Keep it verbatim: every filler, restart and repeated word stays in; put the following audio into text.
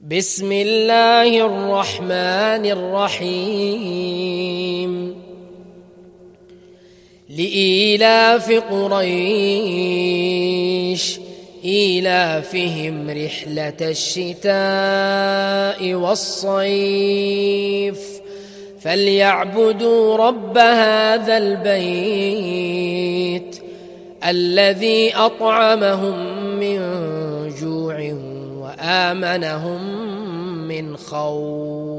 بسم الله الرحمن الرحيم لإيلاف قريش إيلافهم رحلة الشتاء والصيف فليعبدوا رب هذا البيت الذي أطعمهم من جوع وآمنهم من خوف.